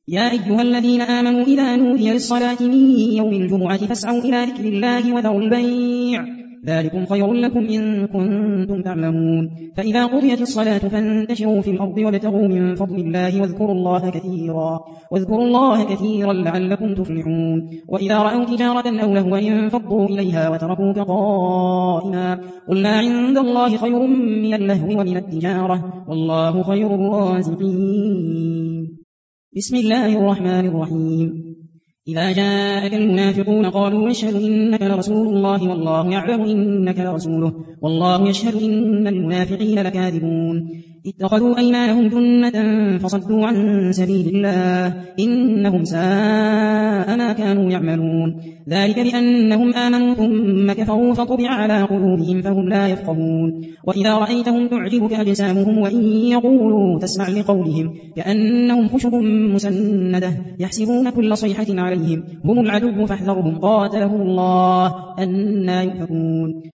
يا أيها الذين آمنوا إذا نودي للصلاة من يوم الجمعة فاسعوا إلى ذكر الله وذروا البيع ذلكم خير لكم إن كنتم تعلمون فإذا قضيت الصلاة فانتشروا في الأرض وابتغوا من فضل الله واذكروا الله كثيرا لعلكم تفلحون وإذا رأوا تجارة أو لهوا انفضوا إليها وتركوك قائما قل ما عند الله خير من اللهو ومن التجارة والله خير الرازقين بسم الله الرحمن الرحيم إذا جاءك المنافقون قالوا نشهد إنك لرسول الله والله يعلم إنك لرسوله والله يشهد إن المنافقين لكاذبون اتخذوا أيمانهم جنة فصدوا عن سبيل الله إنهم ساء ما كانوا يعملون ذلك بأنهم آمنوا ثم كفروا فطبع على قلوبهم فهم لا يفقهون وإذا رأيتهم تعجبك أجسامهم وإن يقولوا تسمع لقولهم كأنهم خشب مسندة يحسبون كل صيحة عليهم هم العدو فاحذرهم قاتلهم الله أنى يؤفكون